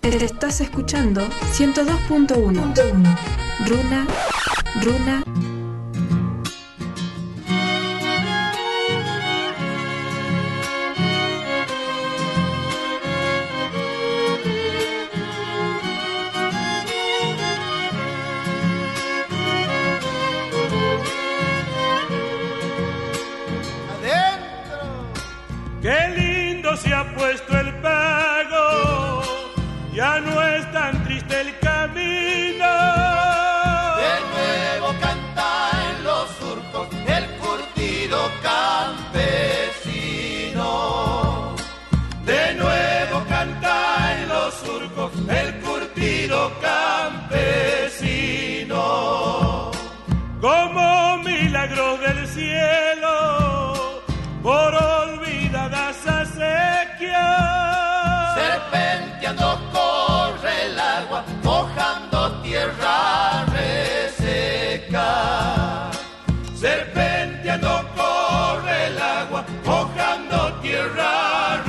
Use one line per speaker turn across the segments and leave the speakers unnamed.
Estás escuchando 102.1 Runa.
Qué lindo se ha puesto el pago, ya no es tan triste el camino.
De nuevo canta en los surcos el curtido campesino.
De nuevo canta en los surcos el curtido campesino. Como milagro del cielo, por olvidadas acequias,
serpenteando corre el agua, mojando tierra reseca.
Serpenteando corre el agua, mojando tierra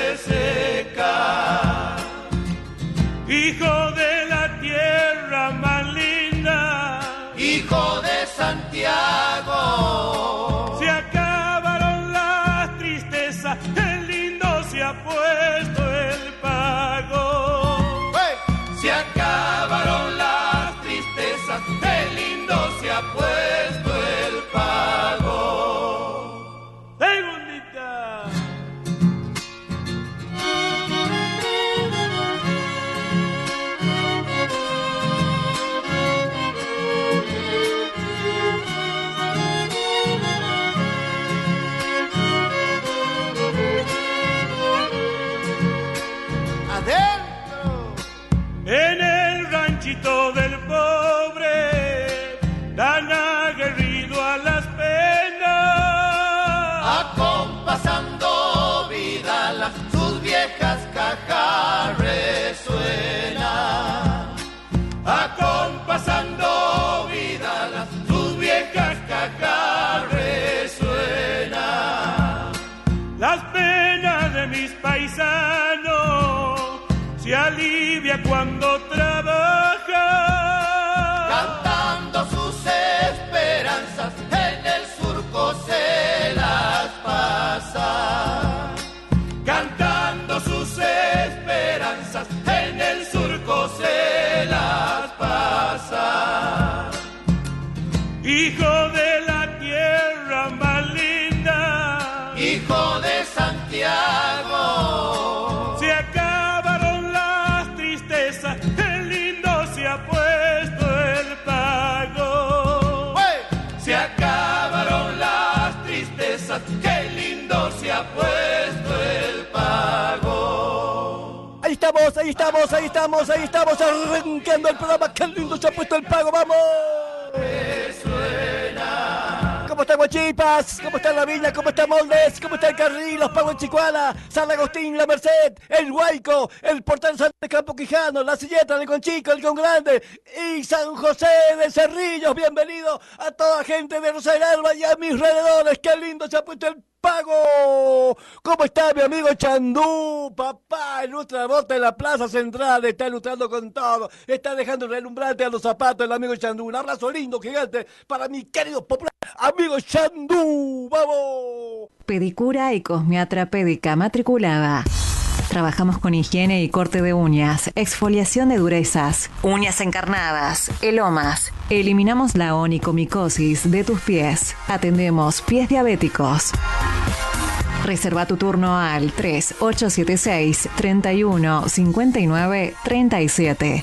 reseca. Hijo de la tierra más linda,
hijo de Santiago,
se acabaron las tristezas, qué lindo se ha puesto el pago.
¡Hey!
Se acabaron las tristezas, qué lindo se ha puesto el pago. Segundita. En el ranchito del pobre, tan aguerrido a las penas,
acompasando vida sus viejas cajas resuenan.
Acompasando vida sus viejas cajas resuenan. Las penas de mis paisanos se alivia cuando trabaja,
cantando sus esperanzas en el surco se las pasa.
Cantando sus esperanzas en el surco se las pasa. Hijo de la tierra más linda,
hijo de Santiago,
se acabaron las tristezas, qué lindo se ha puesto el pago.
¡Hey!
Se acabaron las tristezas, qué lindo se ha puesto el pago.
Ahí estamos, arrancando el programa, qué lindo se ha puesto el pago, ¡vamos!
Resuena.
¿Cómo está Guachipas? ¿Cómo está La Viña? ¿Cómo está Moldes? ¿Cómo está el Carril? Los Pagos en Chicuala, San Agustín, La Merced, el Huayco, el Portal San de Campo Quijano, La Silleta, el Conchico, el Con Grande y San José de Cerrillos. Bienvenido a toda gente de Rosa del Alba y a mis alrededores. ¡Qué lindo se ha puesto el pago! ¿Cómo está mi amigo Chandú? Papá, ilustra bota en la Plaza Central, está ilustrando con todo, está dejando relumbrante a los zapatos el amigo Chandú. Un abrazo lindo, gigante, para mi querido popular amigo Chandú. ¡Vamos!
Pedicura y cosmiatra pédica matriculada. Trabajamos con higiene y corte de uñas, exfoliación de durezas, uñas encarnadas, elomas. Eliminamos la onicomicosis de tus pies. Atendemos pies diabéticos. Reserva tu turno al 3876 31 59 37.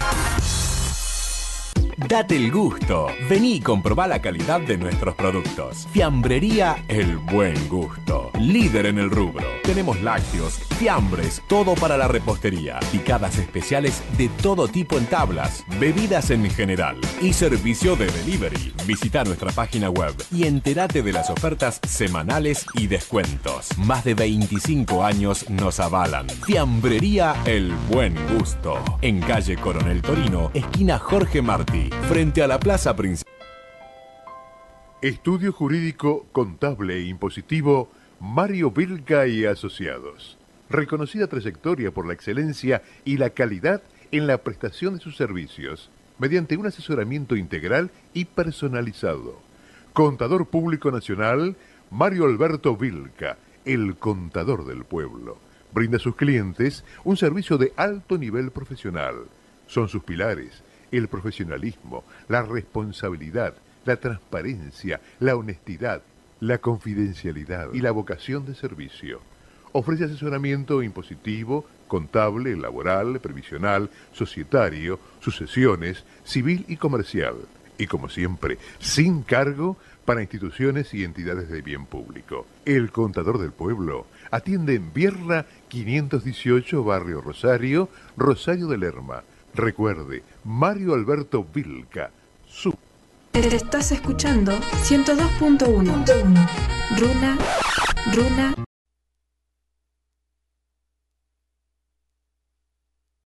Date el gusto. Vení y comprobá la calidad de nuestros productos. Fiambrería El Buen Gusto. Líder en el rubro. Tenemos lácteos, fiambres, todo para la repostería. Picadas especiales de todo tipo en tablas. Bebidas en general. Y servicio de delivery. Visita nuestra página web y entérate de las ofertas semanales y descuentos. Más de 25 años nos avalan. Fiambrería El Buen Gusto. En calle Coronel Torino, esquina Jorge Martí. Frente a la Plaza Principal.
Estudio Jurídico Contable e Impositivo Mario Vilca y Asociados. Reconocida trayectoria por la excelencia y la calidad en la prestación de sus servicios mediante un asesoramiento integral y personalizado. Contador Público Nacional, Mario Alberto Vilca, el contador del pueblo. Brinda a sus clientes un servicio de alto nivel profesional. Son sus pilares el profesionalismo, la responsabilidad, la transparencia, la honestidad, la confidencialidad y la vocación de servicio. Ofrece asesoramiento impositivo, contable, laboral, previsional, societario, sucesiones, civil y comercial. Y como siempre, sin cargo para instituciones y entidades de bien público. El Contador del Pueblo atiende en Bierra 518, Barrio Rosario, Rosario de Lerma. Recuerde, Mario Alberto Vilca, su...
Estás escuchando 102.1 Runa